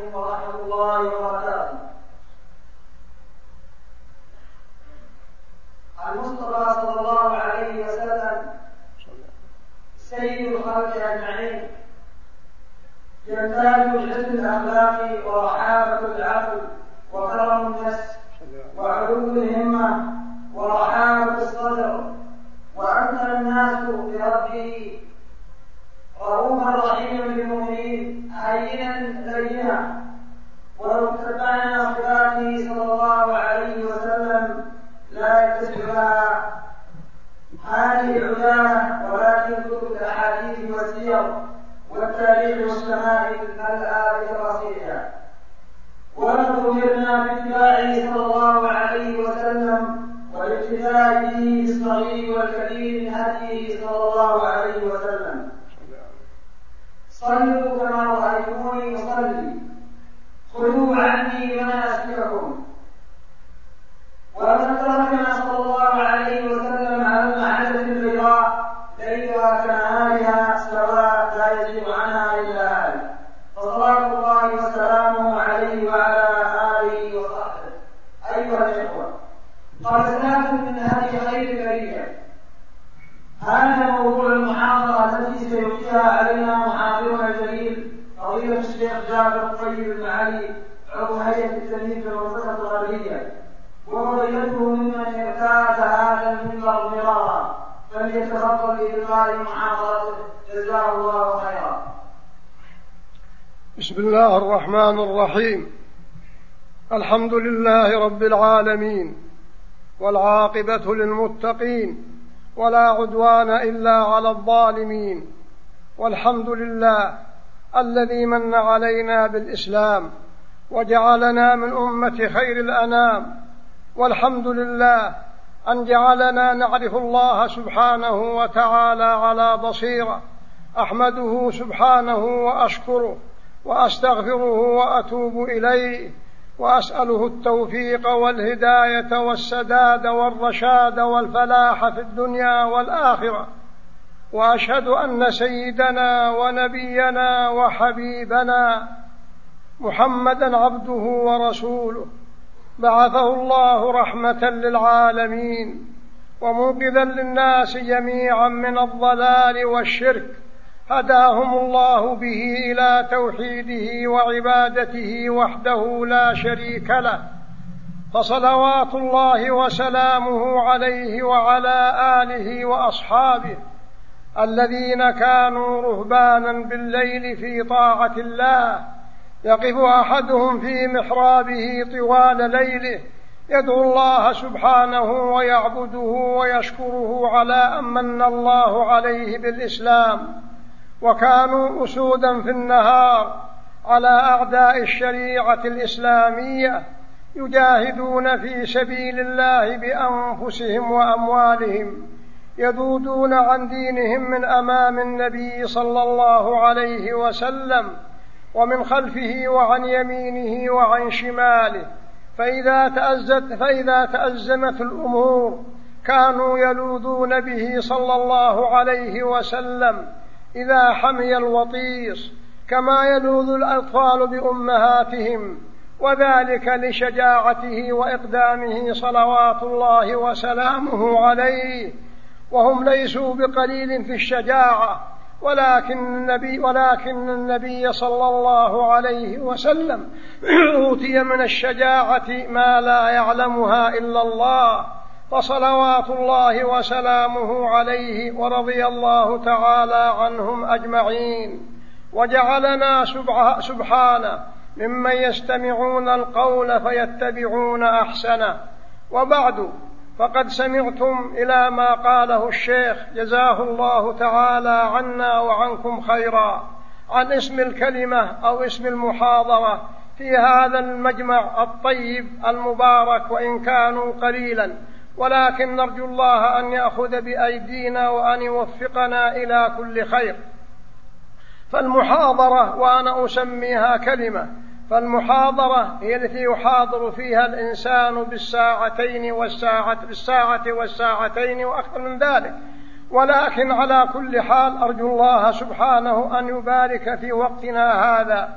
عليكم ورحمة الله وبركاته. المصطفى صلى الله عليه وسلم سيد الخلق أجمعين، يمتاز بحسن الأخلاق ورحابة العقل وكرم النفس وعلو الهمة ورحابة الصدر، وأكثر الناس بربه رؤوفا رحيما بالمؤمنين هينا لينا. ولو اتبعنا صفاته صلى الله عليه وسلم لا يتبع هذه العجالة، ولكن كتب الأحاديث والسير والتاريخ والشمائل الآية الرصيحة. ولقد أمرنا باتباعه صلى الله عليه وسلم والاقتداء به بالصغير والكبير من هديه صلى الله عليه وسلم. صلوا كما رأيتموني أصلي، خذوا عني مناسككم. ولقد تركنا صلى الله عليه وسلم على المحجة البيضاء ليلها كنهارها سواء لا يزيغ عنها إلا هالك، فصلاة الله وسلامه عليه وعلى آله وصحبه. أيها الإخوة، قبلناكم من هذه خير البرية. هذا موضوع المحاضرة التي سيلقيها علينا محاضرنا الجليل فضيلة الشيخ جابر الطيب المعالي عضو هيئة التلميذ في المنطقة الغربية، وفضيلته ممن ارتاد هذا المنبر مرارا، فليتفضل بإلقاء محاضرته جزاه الله خيرا. بسم الله الرحمن الرحيم. الحمد لله رب العالمين، والعاقبة للمتقين، ولا عدوان إلا على الظالمين. والحمد لله الذي من علينا بالإسلام وجعلنا من أمة خير الأنام. والحمد لله أن جعلنا نعرف الله سبحانه وتعالى على بصيرة. أحمده سبحانه وأشكره وأستغفره وأتوب إليه، وأسأله التوفيق والهداية والسداد والرشاد والفلاح في الدنيا والآخرة. وأشهد أن سيدنا ونبينا وحبيبنا محمدًا عبده ورسوله، بعثه الله رحمة للعالمين ومنقذا للناس جميعا من الضلال والشرك. هداهم الله به إلى توحيده وعبادته وحده لا شريك له، فصلوات الله وسلامه عليه وعلى آله وأصحابه الذين كانوا رهبانا بالليل في طاعة الله، يقف أحدهم في محرابه طوال ليله يدعو الله سبحانه ويعبده ويشكره على أن من الله عليه بالإسلام، وكانوا أسودا في النهار على أعداء الشريعة الإسلامية، يجاهدون في سبيل الله بأنفسهم وأموالهم، يذودون عن دينهم من أمام النبي صلى الله عليه وسلم ومن خلفه وعن يمينه وعن شماله. فإذا تأزمت الأمور كانوا يلوذون به صلى الله عليه وسلم إذا حمي الوطيس، كما يلوذ الأطفال بأمهاتهم، وذلك لشجاعته وإقدامه صلوات الله وسلامه عليه. وهم ليسوا بقليل في الشجاعة، ولكن النبي صلى الله عليه وسلم أوتي من الشجاعة ما لا يعلمها إلا الله، فصلوات الله وسلامه عليه ورضي الله تعالى عنهم أجمعين. وجعلنا سبحانه ممن يستمعون القول فيتبعون أحسنه. وبعد، فقد سمعتم إلى ما قاله الشيخ جزاه الله تعالى عنا وعنكم خيرا عن اسم الكلمة أو اسم المحاضرة في هذا المجمع الطيب المبارك، وإن كانوا قليلا، ولكن نرجو الله أن يأخذ بأيدينا وأن يوفقنا إلى كل خير. فالمحاضرة، وأنا أسميها كلمة، فالمحاضرة هي التي يحاضر فيها الإنسان بالساعتين والساعتين وأكثر من ذلك. ولكن على كل حال أرجو الله سبحانه أن يبارك في وقتنا هذا،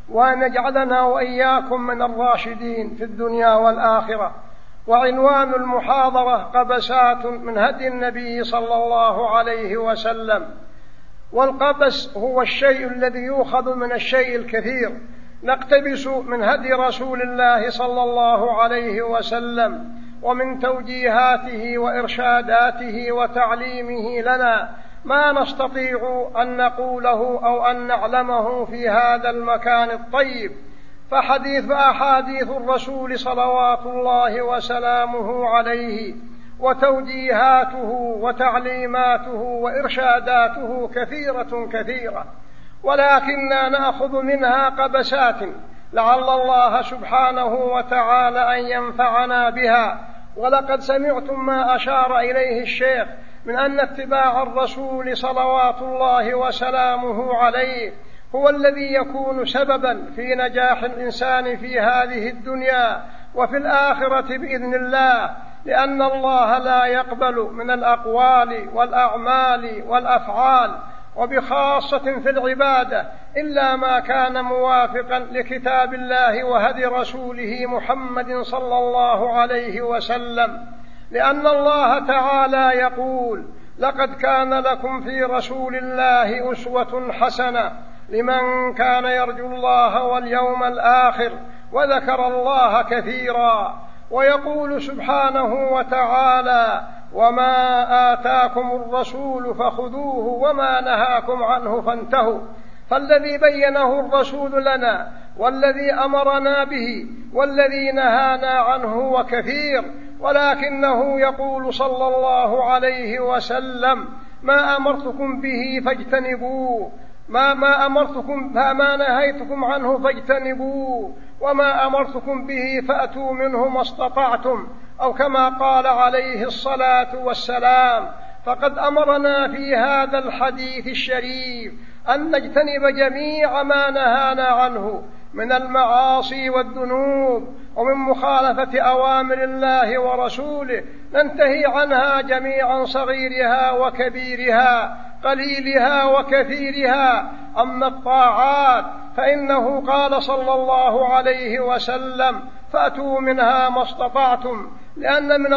وأن يجعلنا وإياكم من الراشدين في الدنيا والآخرة. وعنوان المحاضرة: قبسات من هدي النبي صلى الله عليه وسلم. والقبس هو الشيء الذي يؤخذ من الشيء الكثير، نقتبس من هدي رسول الله صلى الله عليه وسلم ومن توجيهاته وإرشاداته وتعليمه لنا ما نستطيع أن نقوله أو أن نعلمه في هذا المكان الطيب. فأحاديث الرسول صلوات الله وسلامه عليه وتوجيهاته وتعليماته وإرشاداته كثيرة، ولكننا نأخذ منها قبسات لعل الله سبحانه وتعالى أن ينفعنا بها. ولقد سمعتم ما أشار إليه الشيخ من أن اتباع الرسول صلوات الله وسلامه عليه هو الذي يكون سببا في نجاح الإنسان في هذه الدنيا وفي الآخرة بإذن الله، لأن الله لا يقبل من الأقوال والأعمال والأفعال وبخاصة في العبادة إلا ما كان موافقا لكتاب الله وهدي رسوله محمد صلى الله عليه وسلم، لأن الله تعالى يقول: لقد كان لكم في رسول الله أسوة حسنة لمن كان يرجو الله واليوم الآخر وذكر الله كثيرا. ويقول سبحانه وتعالى: وما آتاكم الرسول فخذوه وما نهاكم عنه فانتهوا. فالذي بينه الرسول لنا والذي أمرنا به والذي نهانا عنه وكثير، ولكنه يقول صلى الله عليه وسلم: ما أمرتكم به فاجتنبوه، ما نهيتكم عنه فاجتنبوه، وما أمرتكم به فأتوا منه ما استطعتم، أو كما قال عليه الصلاة والسلام. فقد أمرنا في هذا الحديث الشريف أن نجتنب جميع ما نهانا عنه من المعاصي والذنوب ومن مخالفة أوامر الله ورسوله، ننتهي عنها جميعا، صغيرها وكبيرها، قليلها وكثيرها. أما الطاعات فإنه قال صلى الله عليه وسلم: فأتوا منها ما استطعتم، لأن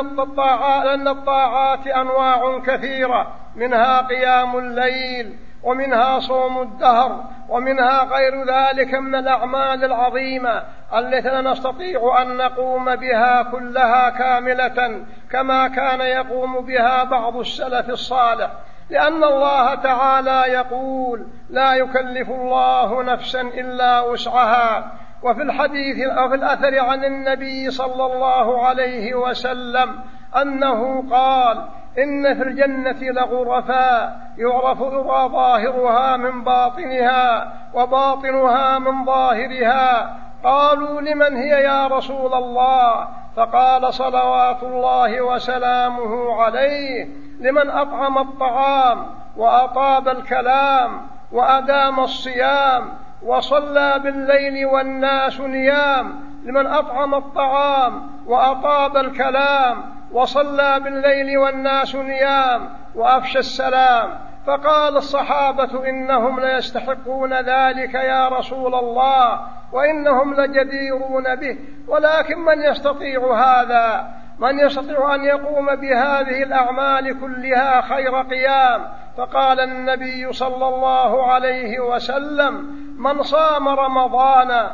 الطاعات أنواع كثيرة، منها قيام الليل، ومنها صوم الدهر، ومنها غير ذلك من الأعمال العظيمة التي لا نستطيع أن نقوم بها كلها كاملة كما كان يقوم بها بعض السلف الصالح، لأن الله تعالى يقول: لا يكلف الله نفسا إلا وسعها. وفي الحديث أو في الأثر عن النبي صلى الله عليه وسلم أنه قال: إن في الجنة لغرفا يعرف ظاهرها من باطنها وباطنها من ظاهرها. قالوا: لمن هي يا رسول الله؟ فقال صلوات الله وسلامه عليه: لمن أطعم الطعام وأطاب الكلام وأدام الصيام وصلى بالليل والناس نيام. لمن أطعم الطعام وأطاب الكلام وصلى بالليل والناس نيام وأفشى السلام. فقال الصحابة: إنهم ليستحقون ذلك يا رسول الله، وإنهم لجديرون به، ولكن من يستطيع هذا؟ من يستطيع أن يقوم بهذه الأعمال كلها خير قيام؟ فقال النبي صلى الله عليه وسلم: من صام رمضان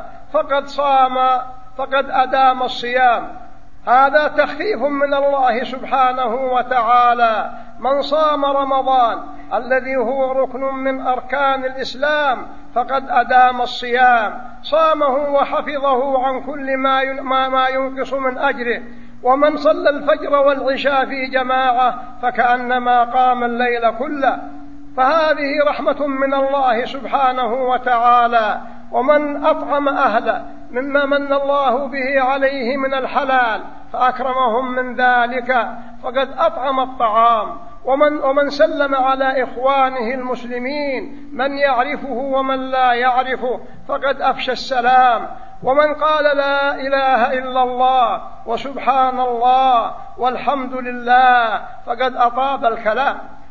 فقد أدام الصيام. هذا تخفيف من الله سبحانه وتعالى. من صام رمضان الذي هو ركن من أركان الإسلام فقد أدام الصيام، صامه وحفظه عن كل ما ينقص من أجره. ومن صلى الفجر والعشاء في جماعة فكأنما قام الليل كله. فهذه رحمة من الله سبحانه وتعالى. ومن أطعم أهله مما من الله به عليه من الحلال فأكرمهم من ذلك فقد أطعم الطعام. ومن سلم على إخوانه المسلمين من يعرفه ومن لا يعرفه فقد أفشى السلام. ومن قال لا إله إلا الله وسبحان الله والحمد لله فقد أطاب الكلام.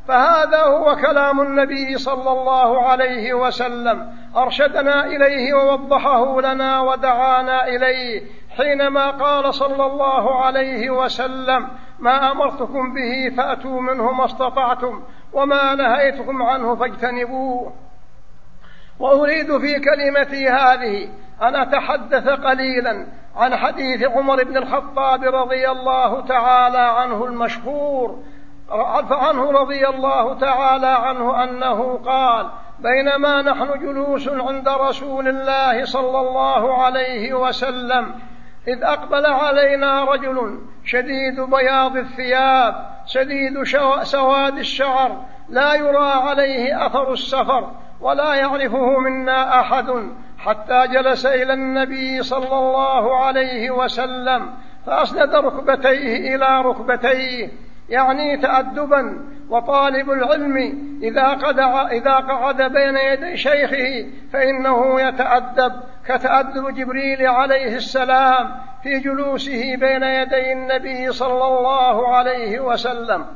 فهذا هو كلام النبي صلى الله عليه وسلم، أرشدنا إليه ووضحه لنا ودعانا إليه حينما قال صلى الله عليه وسلم: ما أمرتكم به فأتوا منه ما استطعتم وما نهيتكم عنه فاجتنبوه. وأريد في كلمتي هذه أن أتحدث قليلا عن حديث عمر بن الخطاب رضي الله تعالى عنه المشهور عنه رضي الله تعالى عنه أنه قال: بينما نحن جلوس عند رسول الله صلى الله عليه وسلم إذ أقبل علينا رجل شديد بياض الثياب شديد سواد الشعر لا يرى عليه أثر السفر ولا يعرفه منا أحد، حتى جلس إلى النبي صلى الله عليه وسلم فأسند ركبتيه إلى ركبتيه، يعني تأدبا. وطالب العلم إذا قعد بين يدي شيخه فإنه يتأدب كتأدب جبريل عليه السلام في جلوسه بين يدي النبي صلى الله عليه وسلم.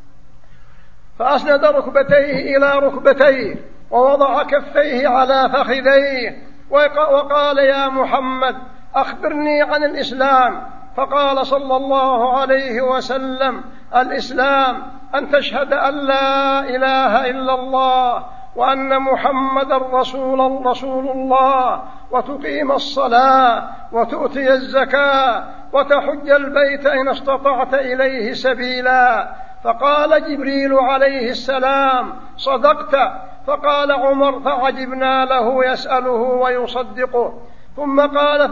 فأسند ركبتيه إلى ركبتيه ووضع كفيه على فخذيه وقال: يا محمد أخبرني عن الإسلام. فقال صلى الله عليه وسلم: الإسلام أن تشهد أن لا إله إلا الله وأن محمدا رسول الله، وتقيم الصلاة وتؤتي الزكاة وتحج البيت إن استطعت إليه سبيلا. فقال جبريل عليه السلام: صدقت. فقال عمر: فعجبنا له يسأله ويصدقه. ثم قال: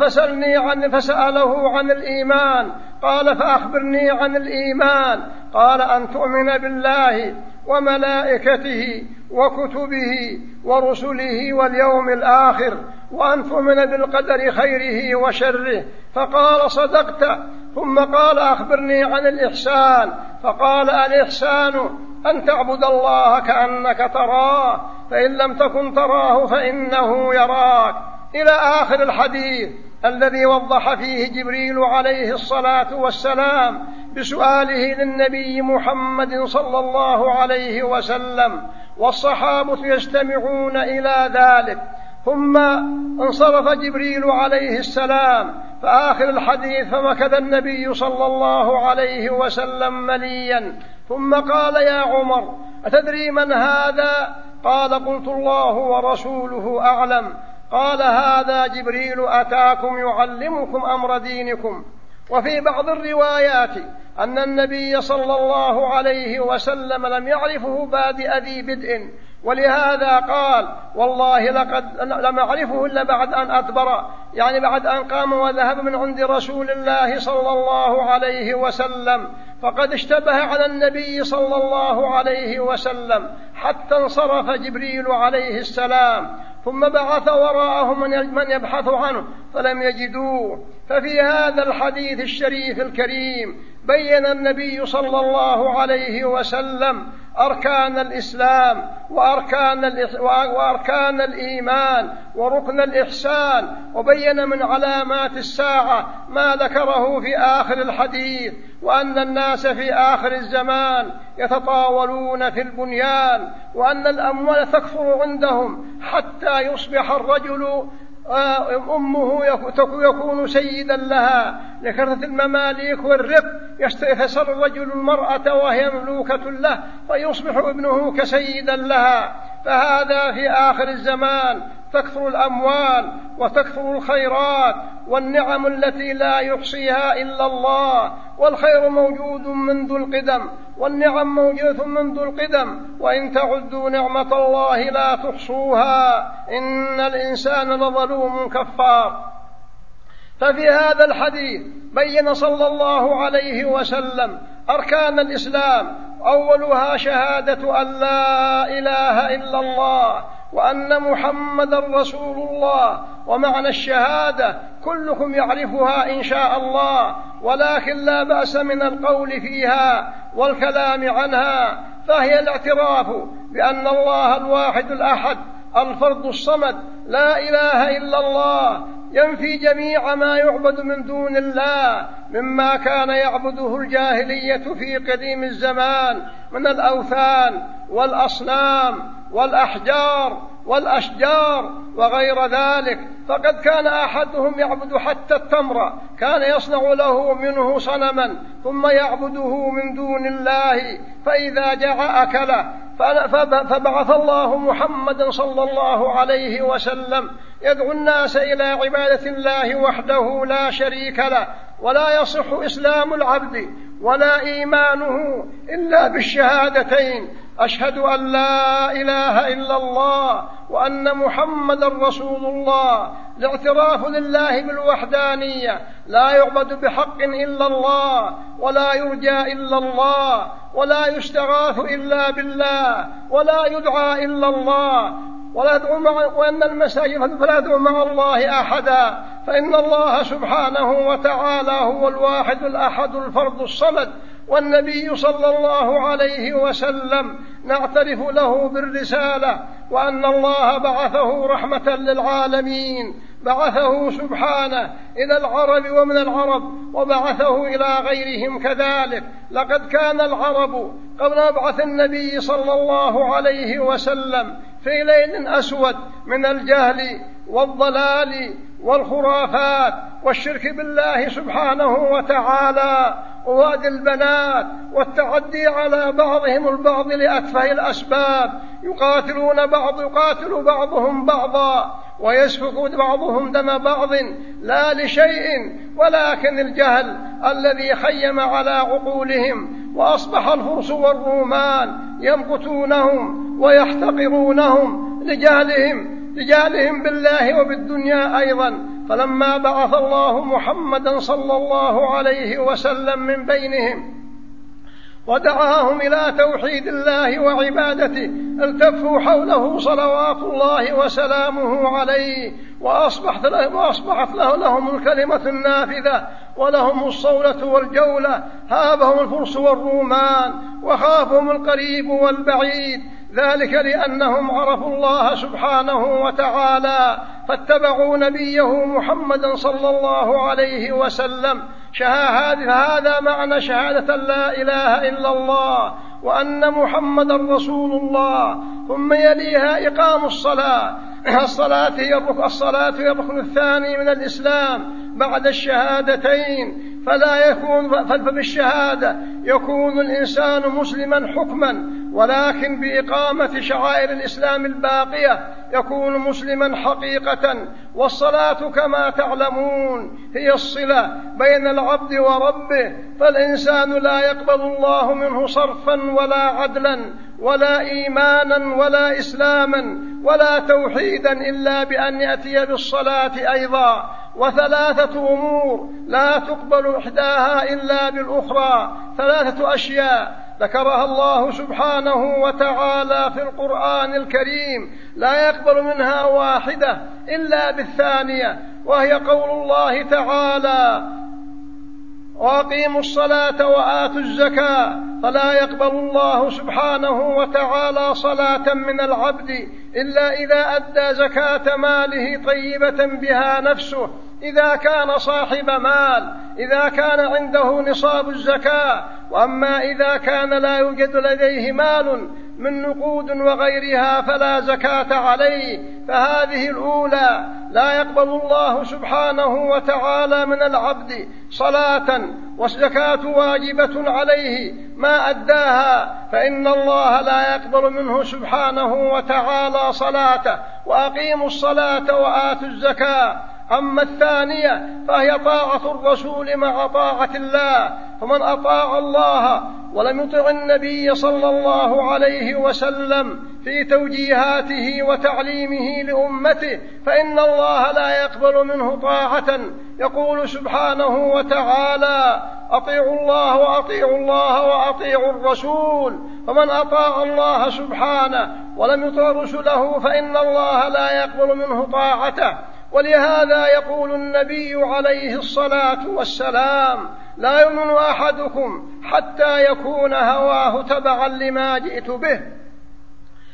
فسأله عن الإيمان. قال: فأخبرني عن الإيمان. قال: أن تؤمن بالله وملائكته وكتبه ورسله واليوم الآخر، وأن تؤمن بالقدر خيره وشره. فقال: صدقت. ثم قال: أخبرني عن الإحسان. فقال: الإحسان أن تعبد الله كأنك تراه، فإن لم تكن تراه فإنه يراك، إلى آخر الحديث الذي وضح فيه جبريل عليه الصلاة والسلام بسؤاله للنبي محمد صلى الله عليه وسلم، والصحابة يستمعون إلى ذلك. ثم انصرف جبريل عليه السلام فآخر الحديث فمكث النبي صلى الله عليه وسلم مليا، ثم قال: يا عمر أتدري من هذا؟ قال: قلت: الله ورسوله أعلم. قال: هذا جبريل أتاكم يعلمكم أمر دينكم. وفي بعض الروايات أن النبي صلى الله عليه وسلم لم يعرفه بادئ ذي بدء، ولهذا قال: والله لم أعرفه إلا بعد أن أدبر، يعني بعد أن قام وذهب من عند رسول الله صلى الله عليه وسلم، فقد اشتبه على النبي صلى الله عليه وسلم حتى انصرف جبريل عليه السلام، ثم بعث وراءه من يبحث عنه فلم يجدوه. ففي هذا الحديث الشريف الكريم بين النبي صلى الله عليه وسلم أركان الإسلام وأركان الإيمان وركن الإحسان، وبين من علامات الساعة ما ذكره في آخر الحديث، وأن الناس في آخر الزمان يتطاولون في البنيان، وأن الأموال تكثر عندهم حتى يصبح الرجل أمه يكون سيدا لها لكثرة المماليك والرق، يستأثر الرجل المرأة وهي مملوكة له فيصبح ابنه كسيدا لها. فهذا في آخر الزمان تكثر الأموال وتكثر الخيرات والنعم التي لا يحصيها إلا الله، والخير موجود منذ القدم والنعم موجودة منذ القدم، وإن تعدوا نعمة الله لا تحصوها إن الإنسان لظلوم كفار. ففي هذا الحديث بين صلى الله عليه وسلم أركان الإسلام، أولها شهادة أن لا إله إلا الله وأن محمد رسول الله. ومعنى الشهادة كلكم يعرفها إن شاء الله، ولكن لا بأس من القول فيها والكلام عنها، فهي الاعتراف بأن الله الواحد الأحد الفرد الصمد لا إله إلا الله، ينفي جميع ما يعبد من دون الله مما كان يعبده الجاهلية في قديم الزمان من الأوثان والأصنام والأحجار والأشجار وغير ذلك. فقد كان أحدهم يعبد حتى التمر، كان يصنع له منه صنما ثم يعبده من دون الله، فإذا جاع أكله. فبعث الله محمدا صلى الله عليه وسلم يدعو الناس إلى عبادة الله وحده لا شريك له، ولا يصح إسلام العبد ولا إيمانه إلا بالشهادتين: أشهد أن لا إله إلا الله وأن محمدا رسول الله. الاعتراف لله بالوحدانية، لا يعبد بحق إلا الله، ولا يرجى إلا الله، ولا يستغاث إلا بالله، ولا يدعى إلا الله، وأن المساجد فلا يدعو مع الله أحدا، فإن الله سبحانه وتعالى هو الواحد الأحد الفرد الصمد. والنبي صلى الله عليه وسلم نعترف له بالرسالة، وأن الله بعثه رحمة للعالمين، بعثه سبحانه إلى العرب ومن العرب، وبعثه إلى غيرهم كذلك. لقد كان العرب قبل مبعث النبي صلى الله عليه وسلم في ليل أسود من الجهل والضلال والخرافات والشرك بالله سبحانه وتعالى ووأد البنات والتعدي على بعضهم البعض لأتفه الأسباب، يقاتل بعضهم بعضا ويسفك بعضهم دم بعض لا لشيء ولكن الجهل الذي خيم على عقولهم، وأصبح الفرس والرومان يمقتونهم ويحتقرونهم لجهلهم بالله وبالدنيا أيضا. فلما بعث الله محمدا صلى الله عليه وسلم من بينهم ودعاهم إلى توحيد الله وعبادته، التفوا حوله صلوات الله وسلامه عليه، وأصبحت لهم الكلمة النافذة ولهم الصولة والجولة. هابهم الفرس والرومان وخافهم القريب والبعيد، ذلك لأنهم عرفوا الله سبحانه وتعالى فاتبعوا نبيه محمدا صلى الله عليه وسلم. هذا معنى شهادة لا إله إلا الله وأن محمدا رسول الله. ثم يليها إقام الصلاة. الصلاة هي الركن الثاني من الإسلام بعد الشهادتين، فبالشهادة يكون الإنسان مسلما حكما، ولكن بإقامة شعائر الإسلام الباقية يكون مسلما حقيقة. والصلاة كما تعلمون هي الصلة بين العبد وربه، فالإنسان لا يقبل الله منه صرفا ولا عدلا ولا إيمانا ولا إسلاما ولا توحيدا إلا بأن يأتي بالصلاة أيضا. وثلاثة أمور لا تقبل إحداها إلا بالأخرى، ثلاثة أشياء ذكرها الله سبحانه وتعالى في القرآن الكريم لا يقبل منها واحدة إلا بالثانية، وهي قول الله تعالى: وأقيموا الصلاة وآتوا الزكاة. فلا يقبل الله سبحانه وتعالى صلاة من العبد إلا إذا أدى زكاة ماله طيبة بها نفسه، إذا كان صاحب مال، إذا كان عنده نصاب الزكاة. وأما إذا كان لا يوجد لديه مال من نقود وغيرها فلا زكاة عليه. فهذه الأولى لا يقبل الله سبحانه وتعالى من العبد صلاة، والزكاة واجبة عليه ما أداها، فإن الله لا يقبل منه سبحانه وتعالى صلاته. وأقيموا الصلاة وآتوا الزكاة. أما الثانية فهي طاعة الرسول مع طاعة الله، فمن أطاع الله ولم يطع النبي صلى الله عليه وسلم في توجيهاته وتعليمه لأمته فإن الله لا يقبل منه طاعة. يقول سبحانه وتعالى: أطيعوا الله وأطيعوا الله وأطيعوا الرسول. فمن أطاع الله سبحانه ولم يطع رسله فإن الله لا يقبل منه طاعته. ولهذا يقول النبي عليه الصلاة والسلام: لا يؤمن أحدكم حتى يكون هواه تبعا لما جئت به.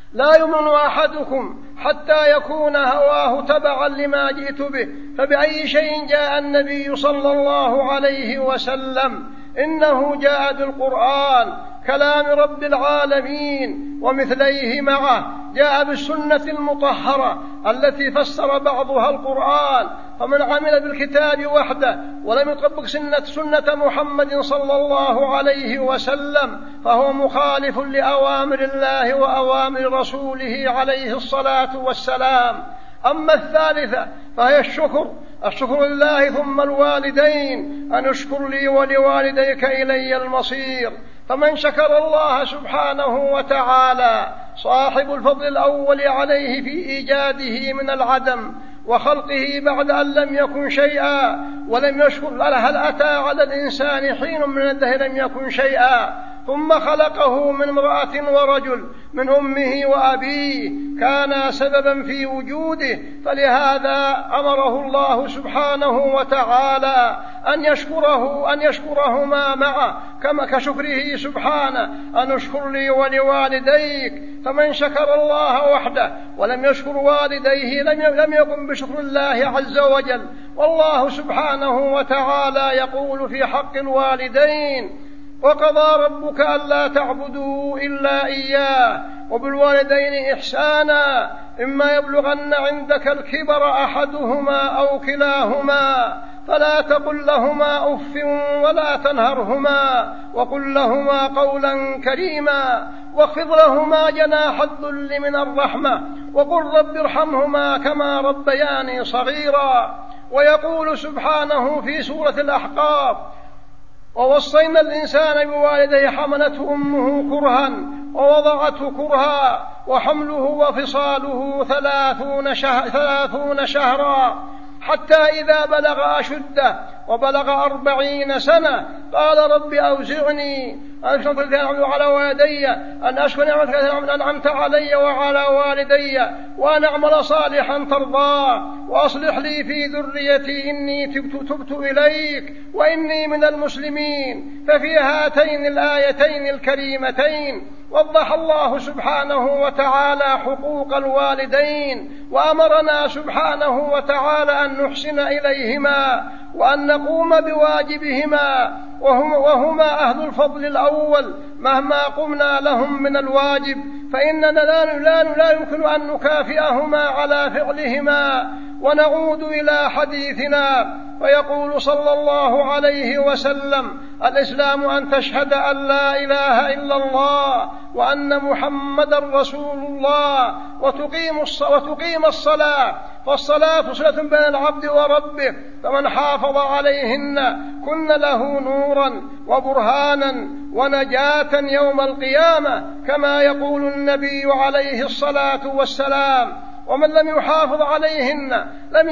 لا يؤمن أحدكم حتى يكون هواه تبعا لما جئت به. فبأي شيء جاء النبي صلى الله عليه وسلم؟ إنه جاء بالقرآن كلام رب العالمين، ومثليه معه جاء بالسنة المطهرة التي فسر بعضها القرآن. فمن عمل بالكتاب وحده ولم يطبق سنة محمد صلى الله عليه وسلم فهو مخالف لأوامر الله وأوامر رسوله عليه الصلاة والسلام. أما الثالثة فهي الشكر لله ثم الوالدين، أن اشكر لي ولوالديك إلي المصير. فمن شكر الله سبحانه وتعالى صاحب الفضل الأول عليه في إيجاده من العدم وخلقه بعد أن لم يكن شيئا ولم يشكر، هل أتى على الإنسان حين من الدهر لم يكن شيئا ثم خلقه من امرأة ورجل من أمه وأبيه كان سببا في وجوده، فلهذا أمره الله سبحانه وتعالى أن يشكرهما معه كما كشكره سبحانه أن اشكر لي ولوالديك. فمن شكر الله وحده ولم يشكر والديه لم يكن بشكر الله عز وجل. والله سبحانه وتعالى يقول في حق الوالدين: وقضى ربك ألا تعبدوا إلا إياه وبالوالدين إحسانا إما يبلغن عندك الكبر أحدهما أو كلاهما فلا تقل لهما أف ولا تنهرهما وقل لهما قولا كريما واخفض لهما جناح الذل من الرحمة وقل رب ارحمهما كما ربياني صغيرا. ويقول سبحانه في سورة الأحقاف: ووصينا الإنسان بوالديه حملته أمه كرها ووضعته كرها وحمله وفصاله 30 شهرا حتى إذا بلغ أشده وبلغ 40 سنة قال رب أوزعني أن أشكر نعمتك على والدي أن أشكر نعمتك التي أنعمت علي وعلى والدي وأن أعمل صالحا ترضاه وأصلح لي في ذريتي إني تبت إليك وإني من المسلمين. ففي هاتين الآيتين الكريمتين وضح الله سبحانه وتعالى حقوق الوالدين وأمرنا سبحانه وتعالى أن نحسن إليهما وأن نقوم بواجبهما وهما أهل الفضل الأول مهما قمنا لهم من الواجب، فإننا لا يمكن أن نكافئهما على فعلهما. ونعود إلى حديثنا ويقول صلى الله عليه وسلم: الإسلام أن تشهد أن لا إله إلا الله وأن محمدا رسول الله وتقيم الصلاة، فالصلاة صلة بين العبد وربه، فمن حافظ عليهن كن له نورا وبرهانا ونجاة يوم القيامة كما يقول النبي عليه الصلاة والسلام. ومن لم يحافظ عليهن لم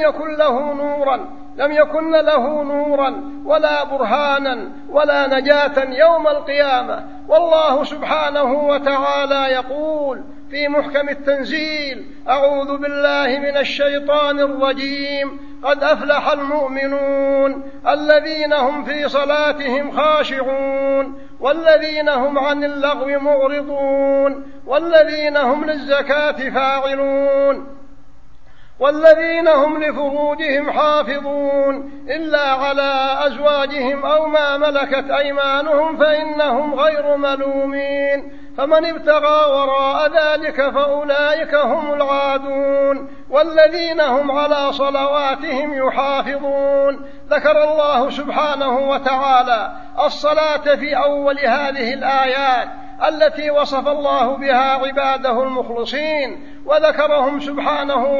يكن له نورا ولا برهانا ولا نجاة يوم القيامة. والله سبحانه وتعالى يقول في محكم التنزيل: أعوذ بالله من الشيطان الرجيم، قد أفلح المؤمنون الذين هم في صلاتهم خاشعون والذين هم عن اللغو معرضون والذين هم للزكاة فاعلون والذين هم لفروجهم حافظون إلا على أزواجهم أو ما ملكت أيمانهم فإنهم غير ملومين، فمن ابتغى وراء ذلك فأولئك هم العادون والذين هم على صلواتهم يحافظون. ذكر الله سبحانه وتعالى الصلاة في أول هذه الآيات التي وصف الله بها عباده المخلصين، وذكرها سبحانه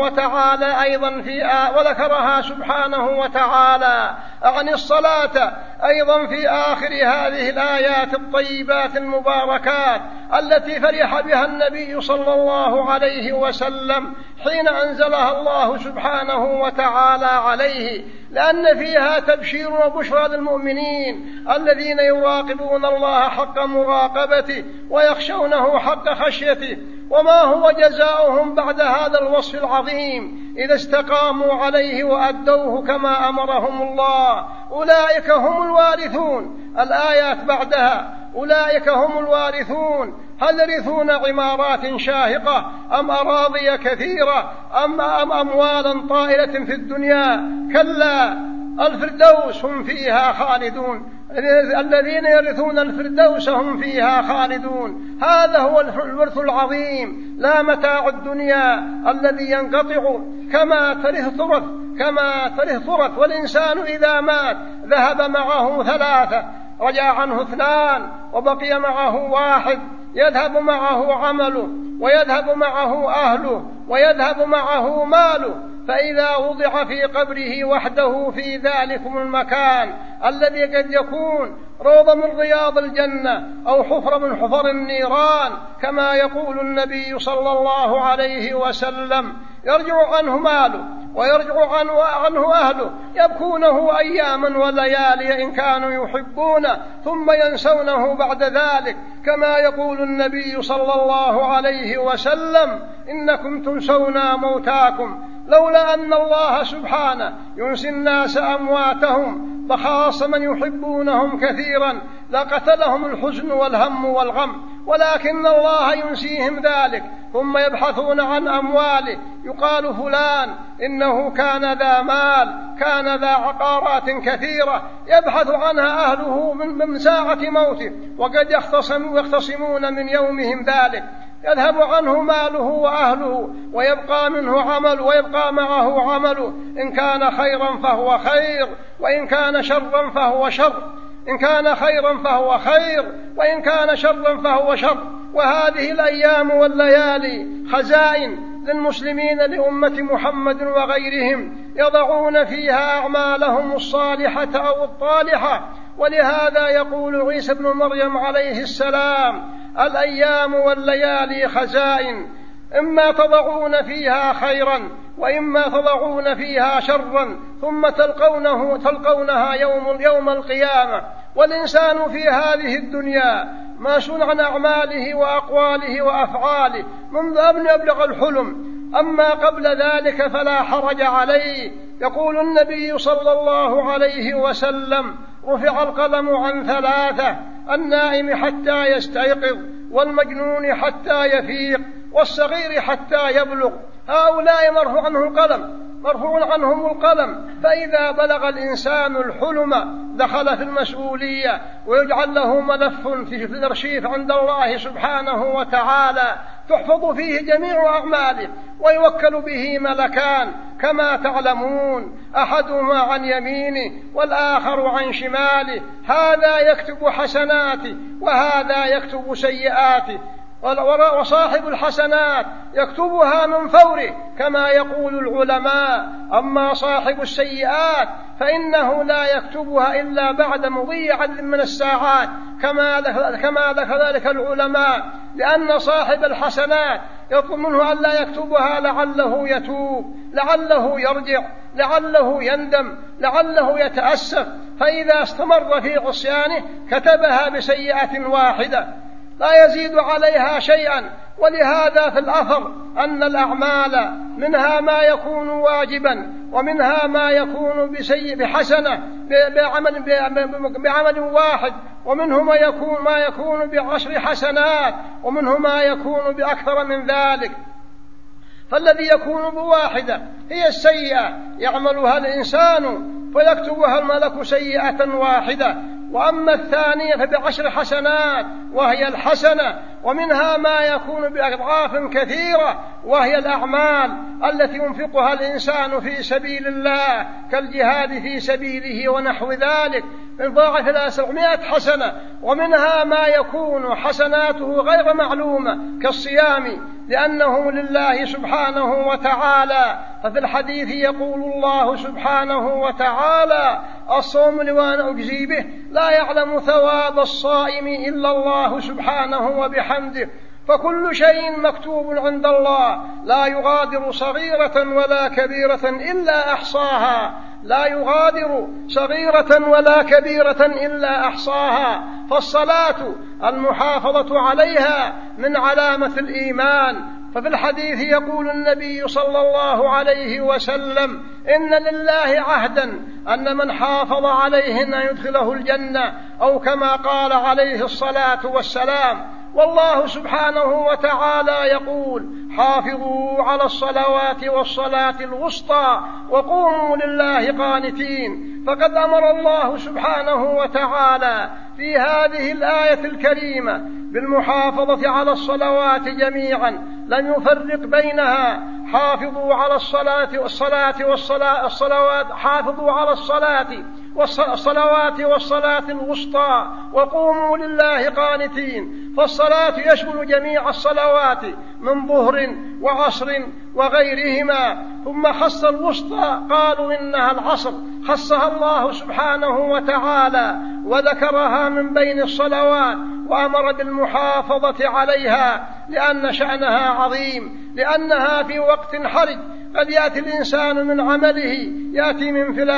وتعالى عن الصلاة أيضا في آخر هذه الآيات الطيبات المباركات التي فرح بها النبي صلى الله عليه وسلم حين أنزلها الله سبحانه وتعالى عليه، لأن فيها تبشير وبشرى للمؤمنين الذين يراقبون الله حق مراقبته ويخشونه حق خشيته. وما هو جزاؤهم بعد هذا الوصف العظيم إذا استقاموا عليه وأدوه كما أمرهم الله؟ أولئك هم الوارثون. الآيات بعدها: أولئك هم الوارثون. هل يرثون عمارات شاهقة أم أراضي كثيرة أم أموالا طائلة في الدنيا؟ كلا، الفردوس هم فيها خالدون. الذين يرثون الفردوس هم فيها خالدون. هذا هو الورث العظيم، لا متاع الدنيا الذي ينقطع كما ترث ثرث. والإنسان إذا مات ذهب معه 3، رجع عنه 2 وبقي معه 1. يذهب معه عمله، ويذهب معه أهله، ويذهب معه ماله. فإذا وضع في قبره وحده في ذلكم المكان الذي قد يكون روضة من رياض الجنة أو حفرة من حفر النيران كما يقول النبي صلى الله عليه وسلم، يرجع عنه ماله ويرجع عنه أهله، يبكونه أياما وليالي إن كانوا يحبونه، ثم ينسونه بعد ذلك كما يقول النبي صلى الله عليه وسلم: إنكم تنسون موتاكم. لولا أن الله سبحانه ينسي الناس أمواتهم فخاص من يحبونهم كثيرا لقتلهم الحزن والهم والغم، ولكن الله ينسيهم ذلك ثم يبحثون عن أمواله. يقال فلان إنه كان ذا مال، كان ذا عقارات كثيرة، يبحث عنها أهله من ساعة موته، وقد يختصمون من يومهم ذلك. يذهب عنه ماله وأهله ويبقى معه عمله، إن كان خيرا فهو خير، وإن كان شرا فهو شر، إن كان خيرا فهو خير، وإن كان شرا فهو شر. وهذه الأيام والليالي خزائن للمسلمين لأمة محمد وغيرهم، يضعون فيها أعمالهم الصالحة أو الطالحة. ولهذا يقول عيسى بن مريم عليه السلام: الأيام والليالي خزائن، إما تضعون فيها خيرا وإما تضعون فيها شرا، ثم تلقونها يوم القيامة. والإنسان في هذه الدنيا مسؤول عن أعماله وأقواله وأفعاله منذ أن يبلغ الحلم، أما قبل ذلك فلا حرج عليه. يقول النبي صلى الله عليه وسلم: رفع القلم عن 3، النائم حتى يستيقظ، والمجنون حتى يفيق، والصغير حتى يبلغ. هؤلاء مرفوع عنهم القلم. فإذا بلغ الإنسان الحلم دخل في المسؤولية، ويجعل له ملف في الأرشيف عند الله سبحانه وتعالى تحفظ فيه جميع أعماله، ويوكل به ملكان كما تعلمون، أحدهما عن يمينه والآخر عن شماله، هذا يكتب حسناته وهذا يكتب سيئاته. وصاحب الحسنات يكتبها من فوره كما يقول العلماء، أما صاحب السيئات فإنه لا يكتبها إلا بعد مضي عدد من الساعات كما ذكر ذلك العلماء، لأن صاحب الحسنات يطلب منه أن لا يكتبها لعله يتوب، لعله يرجع، لعله يندم، لعله يتأسف. فإذا استمر في عصيانه كتبها بسيئة واحدة لا يزيد عليها شيئا. ولهذا في الأثر أن الأعمال منها ما يكون واجبا، ومنها ما يكون بحسنة بعمل واحد، ومنه ما يكون ب10 حسنات، ومنه ما يكون بأكثر من ذلك. فالذي يكون بواحدة هي السيئة يعملها الإنسان فيكتبها الملك سيئة واحدة، وأما الثانية فب10 حسنات وهي الحسنة، ومنها ما يكون بأضعاف كثيرة وهي الأعمال التي ينفقها الإنسان في سبيل الله كالجهاد في سبيله ونحو ذلك، يضاعف إلى 700 حسنة. ومنها ما يكون حسناته غير معلومة كالصيام لأنه لله سبحانه وتعالى. ففي الحديث يقول الله سبحانه وتعالى: الصوم لي وأنا أجزي به، لا يعلم ثواب الصائم إلا الله سبحانه وبحمده. فكل شيء مكتوب عند الله، لا يغادر صغيرة ولا كبيرة إلا أحصاها، لا يغادر صغيرة ولا كبيرة إلا أحصاها. فالصلاة المحافظة عليها من علامة الإيمان، ففي الحديث يقول النبي صلى الله عليه وسلم: إن لله عهدا أن من حافظ عليهن يدخله الجنة، أو كما قال عليه الصلاة والسلام. والله سبحانه وتعالى يقول: حافظوا على الصلوات والصلاة الوسطى وقوموا لله قانتين. فقد أمر الله سبحانه وتعالى في هذه الآية الكريمة بالمحافظة على الصلوات جميعا، لم يفرق بينها. حافظوا على الصلوات حافظوا على الصلوات والصلاة الوسطى وقوموا لله قانتين. فالصلاة يشمل جميع الصلوات من ظهر وعصر وغيرهما. ثم خص الوسطى، قالوا إنها العصر، خصها الله سبحانه وتعالى وذكرها من بين الصلوات، وأمر بالمحافظة عليها لأن شأنها عظيم، لأنها في وقت حرج قد يأتي الإنسان من عمله، يأتي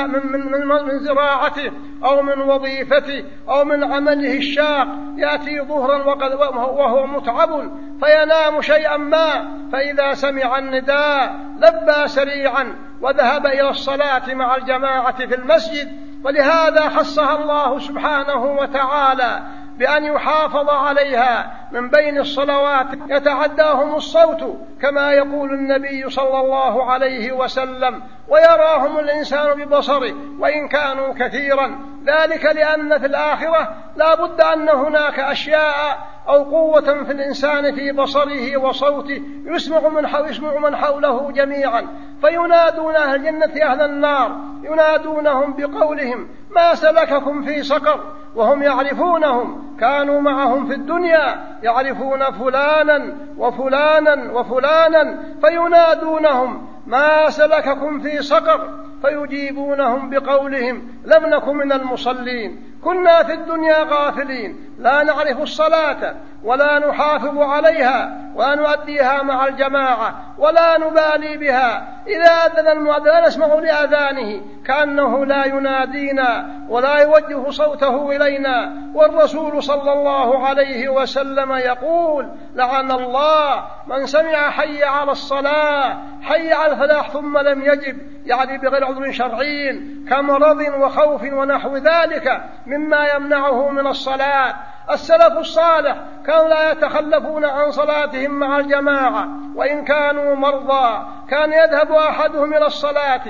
من زراعته أو من وظيفته أو من عمله الشاق، يأتي ظهرا وهو متعب فينام شيئا ما، فإذا سمع النداء لبى سريعا وذهب إلى الصلاة مع الجماعة في المسجد. ولهذا خصها الله سبحانه وتعالى بأن يحافظ عليها من بين الصلوات يتعداهم الصوت، كما يقول النبي صلى الله عليه وسلم: ويراهم الإنسان ببصره وإن كانوا كثيرا. ذلك لأن في الآخرة لا بد أن هناك أشياء أو قوة في الإنسان في بصره وصوته يسمع من حوله جميعا، فينادون أهل الجنة أهل النار، ينادونهم بقولهم: ما سلككم في سقر؟ وهم يعرفونهم، كانوا معهم في الدنيا، يعرفون فلانا وفلانا وفلانا، فينادونهم: ما سلككم في سقر؟ فيجيبونهم بقولهم: لم نكن من المصلين، كنا في الدنيا غافلين، لا نعرف الصلاة ولا نحافظ عليها ولا نؤديها مع الجماعة ولا نبالي بها. إذا أذن المؤذن لا نسمع لأذانه، كأنه لا ينادينا ولا يوجه صوته إلينا. والرسول صلى الله عليه وسلم يقول: لعن الله من سمع حي على الصلاة حي على الفلاح ثم لم يجب، يعني بغير عذر شرعي كمرض وخوف ونحو ذلك مما يمنعه من الصلاة. السلف الصالح كانوا لا يتخلفون عن صلاتهم مع الجماعة وإن كانوا مرضى، كان يذهب أحدهم إلى الصلاة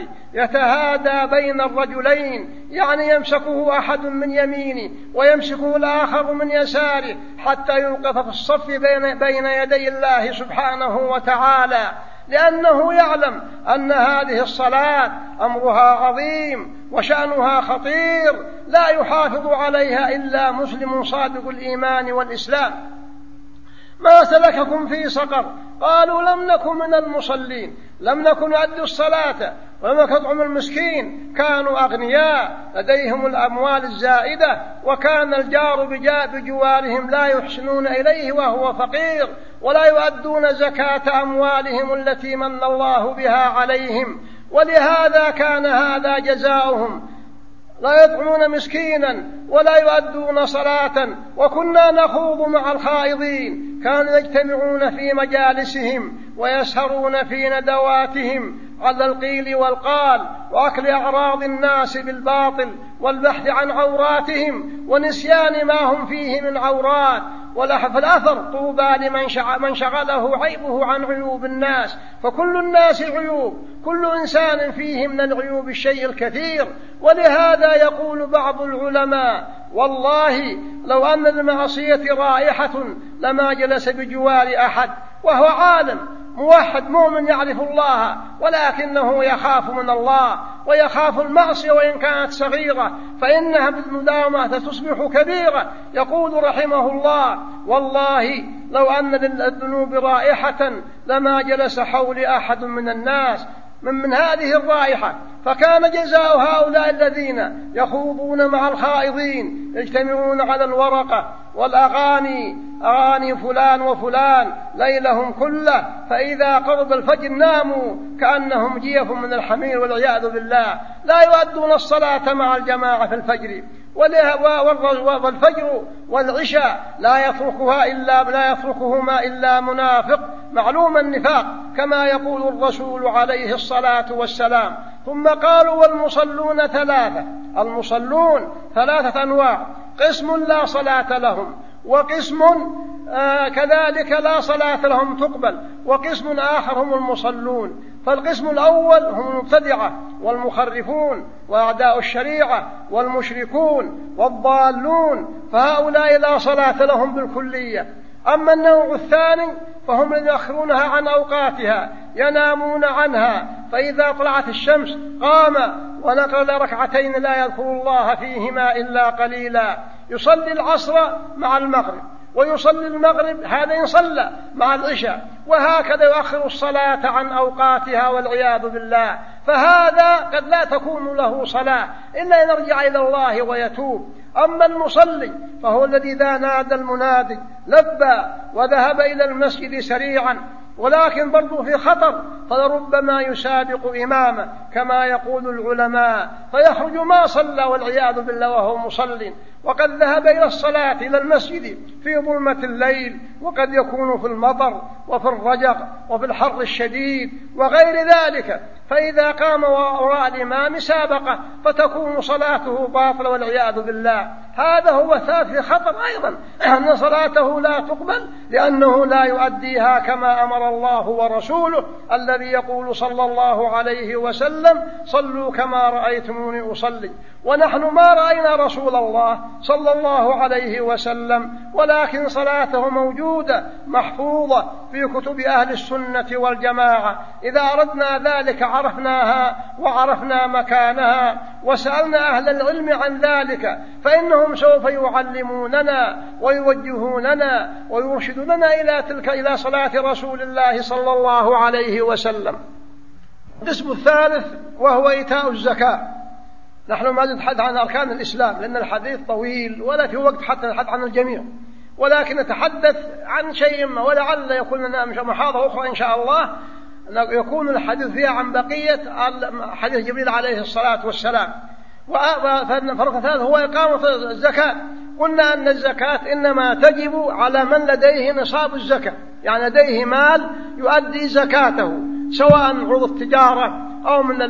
يتهادى بين الرجلين، يعني يمسكه أحد من يمينه ويمسكه الآخر من يساره حتى يوقف في الصف بين يدي الله سبحانه وتعالى، لأنه يعلم أن هذه الصلاة أمرها عظيم وشأنها خطير، لا يحافظ عليها إلا مسلم صادق الإيمان والإسلام. ما سلككم في سقر؟ قالوا: لم نكن من المصلين، لم نكن نؤدي الصلاة ولم نكن نطعم المسكين. كانوا أغنياء لديهم الأموال الزائدة، وكان الجار بجوارهم لا يحسنون إليه وهو فقير، ولا يؤدون زكاة أموالهم التي من الله بها عليهم، ولهذا كان هذا جزاؤهم، لا يطعمون مسكينا ولا يؤدون صلاة. وكنا نخوض مع الخائضين، كانوا يجتمعون في مجالسهم ويسهرون في ندواتهم على القيل والقال وأكل أعراض الناس بالباطل والبحث عن عوراتهم ونسيان ما هم فيه من عورات. فالأثر: طوبى لمن شغله عيبه عن عيوب الناس، فكل الناس عيوب، كل إنسان فيه من العيوب الشيء الكثير. ولهذا يقول بعض العلماء: والله لو أن المعصية رائحة لما جلس بجوار أحد، وهو عالم موحد مؤمن يعرف الله، ولكنه يخاف من الله ويخاف المعصية وإن كانت صغيرة، فإنها بالمداومة تصبح كبيرة. يقول رحمه الله: والله لو أن للذنوب رائحة لما جلس حول أحد من الناس من هذه الرائحة. فكان جزاء هؤلاء الذين يخوضون مع الخائضين يجتمعون على الورقة والأغاني، أغاني فلان وفلان ليلهم كله، فإذا قرب الفجر ناموا كأنهم جيف من الحمير والعياذ بالله، لا يؤدون الصلاة مع الجماعة في الفجر والفجر والعشاء لا يتركهما إلا منافق معلوم النفاق كما يقول الرسول عليه الصلاة والسلام. ثم قالوا والمصلون ثلاثة. المصلون ثلاثة أنواع: قسم لا صلاة لهم، وقسم كذلك لا صلاة لهم تقبل، وقسم آخر هم المصلون. فالقسم الأول هم المبتدعة والمخرفون وأعداء الشريعة والمشركون والضالون، فهؤلاء لا صلاة لهم بالكلية. أما النوع الثاني فهم الذين يؤخرونها عن أوقاتها، ينامون عنها، فإذا طلعت الشمس قام ونقل ركعتين لا يذكر الله فيهما إلا قليلا، يصلي العصر مع المغرب، ويصلي المغرب هذا يصلى مع العشاء، وهكذا يؤخر الصلاة عن أوقاتها والعياذ بالله. فهذا قد لا تكون له صلاة إلا أن يرجع إلى الله ويتوب. أما المصلي فهو الذي إذا نادى المنادي لبى وذهب إلى المسجد سريعا، ولكن برضو في خطر، فلربما يسابق إمامه كما يقول العلماء، فيخرج ما صلى والعياذ بالله وهو مصل، وقد ذهب إلى الصلاة إلى المسجد في ظلمة الليل، وقد يكون في المطر وفي الرجق وفي الحر الشديد وغير ذلك، فإذا قام وراء الإمام سابقه فتكون صلاته باطلة والعياذ بالله. هذا هو الثالث في خطر أيضا، أن صلاته لا تقبل لأنه لا يؤديها كما أمر الله ورسوله الذي يقول صلى الله عليه وسلم: صلوا كما رأيتموني أصلي. ونحن ما رأينا رسول الله صلى الله عليه وسلم، ولكن صلاته موجودة محفوظة في كتب أهل السنة والجماعة. إذا أردنا ذلك عرفناها وعرفنا مكانها وسألنا أهل العلم عن ذلك، فإنهم سوف يعلموننا ويوجهوننا ويرشدوننا إلى صلاة رسول الله صلى الله عليه وسلم. القسم الثالث وهو إيتاء الزكاة. نحن ما نتحدث عن أركان الإسلام لأن الحديث طويل ولا في وقت حتى نتحدث عن الجميع، ولكن نتحدث عن شيء ما، ولعل يكون لنا محاضرة أخرى إن شاء الله يكون الحديث فيها عن بقية حديث جبريل عليه الصلاة والسلام. فالفرق الثالث هو إقامة الزكاة. قلنا أن الزكاة إنما تجب على من لديه نصاب الزكاة، يعني لديه مال يؤدي زكاته، سواء عروض التجارة أو من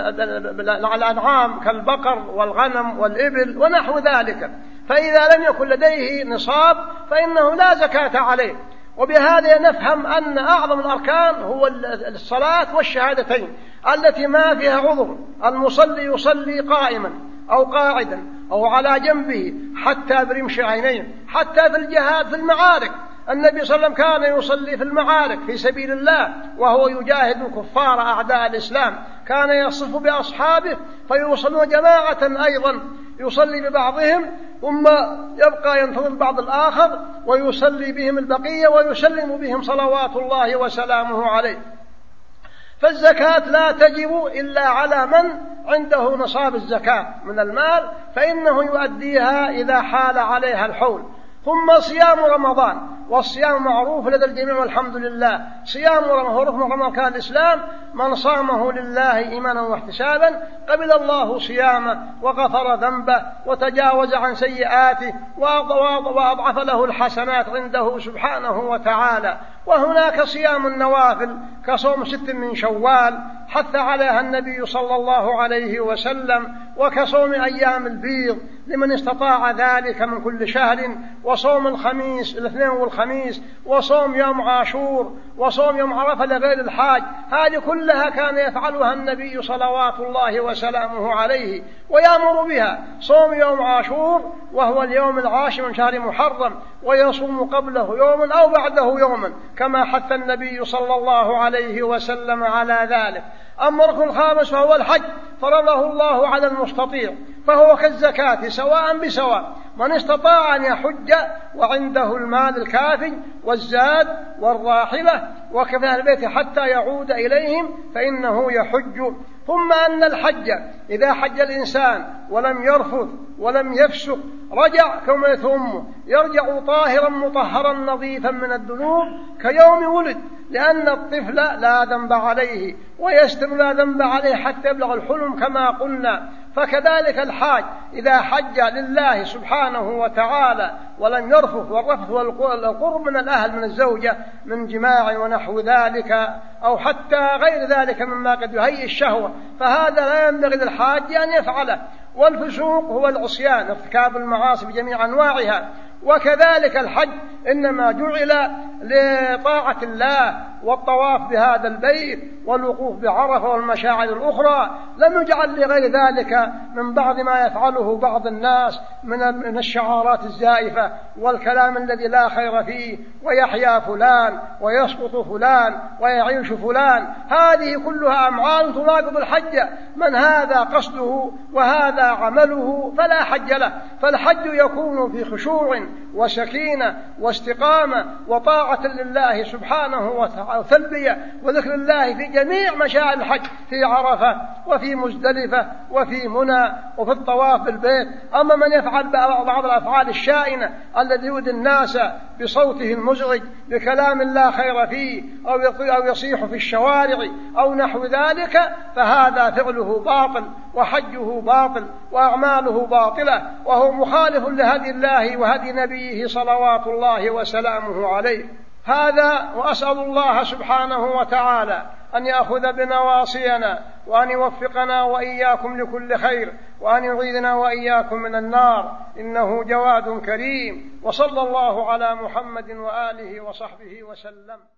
الأنعام كالبقر والغنم والإبل ونحو ذلك. فإذا لم يكن لديه نصاب فإنه لا زكاة عليه. وبهذا نفهم أن أعظم الأركان هو الصلاة والشهادتين التي ما فيها عذر. المصلي يصلي قائما أو قاعدا أو على جنبه حتى برمش عينيه، حتى في الجهاد في المعارك. النبي صلى الله عليه وسلم كان يصلي في المعارك في سبيل الله وهو يجاهد الكفار أعداء الإسلام، كان يصف بأصحابه فيصلون جماعة أيضا، يصلي ببعضهم ثم يبقى ينتظر بعض الآخر ويصلي بهم البقية ويسلم بهم صلوات الله وسلامه عليه. فالزكاة لا تجب إلا على من عنده نصاب الزكاة من المال، فإنه يؤديها إذا حال عليها الحول. ثم صيام رمضان، والصيام معروف لدى الجميع والحمد لله. صيام رمضان كان الإسلام، من صامه لله إيمانا واحتسابا قبل الله صيامه وغفر ذنبه وتجاوز عن سيئاته وأضعف له الحسنات عنده سبحانه وتعالى. وهناك صيام النوافل كصوم 6 من شوال حث عليها النبي صلى الله عليه وسلم، وكصوم أيام البيض لمن استطاع ذلك من كل شهر، وصوم الخميس الاثنين والخميس، وصوم يوم عاشور، وصوم يوم عرفة لغير الحاج. هذه كلها كان يفعلها النبي صلوات الله وسلامه عليه ويأمر بها. صوم يوم عاشور وهو اليوم 10 من شهر محرم، ويصوم قبله يوما أو بعده يوما كما حث النبي صلى الله عليه وسلم على ذلك. أما الركن الخامس وهو الحج، فرضه الله على المستطيع، فهو كالزكاة سواء بسواء. من استطاع أن يحج وعنده المال الكافي والزاد والراحلة وكفى البيت حتى يعود إليهم فإنه يحج. ثم أن الحج إذا حج الإنسان ولم يرفث ولم يفسق رجع كما يثمه، يرجع طاهرا مطهرا نظيفا من الذنوب كيوم ولد، لأن الطفل لا ذنب عليه ويستر لا ذنب عليه حتى يبلغ الحلم كما قلنا. فكذلك الحاج إذا حج لله سبحانه وتعالى ولم يرفث، والرفث والقرب من الأهل من الزوجة من جماع ونحو ذلك أو حتى غير ذلك مما قد يهيئ الشهوة، فهذا لا ينبغي للحاج أن يفعله. والفسوق هو العصيان، ارتكاب المعاصي بجميع أنواعها. وكذلك الحج إنما جعل لطاعة الله والطواف بهذا البيت والوقوف بعرفة والمشاعر الأخرى، لم يجعل لغير ذلك من بعض ما يفعله بعض الناس من الشعارات الزائفة والكلام الذي لا خير فيه، ويحيا فلان ويسقط فلان ويعيش فلان، هذه كلها أمعان تناقض الحج. من هذا قصده وهذا عمله فلا حج له. فالحج يكون في خشوع وسكينة واستقامة وطاعة لله سبحانه وتعالى وتلبية وذكر الله في جميع مشاعر الحج، في عرفة وفي مزدلفة وفي منى وفي الطواف بالبيت. أما من يفعل بعض الأفعال الشائنة الذي يؤذي الناس بصوته المزعج بكلام لا خير فيه أو يصيح في الشوارع أو نحو ذلك، فهذا فعله باطل وحجه باطل وأعماله باطلة، وهو مخالف لهدي الله وهدي نبيه صلوات الله وسلامه عليه. هذا، وأسأل الله سبحانه وتعالى أن يأخذ بنواصينا وأن يوفقنا وإياكم لكل خير، وأن يعيذنا وإياكم من النار، إنه جواد كريم. وصلى الله على محمد وآله وصحبه وسلم.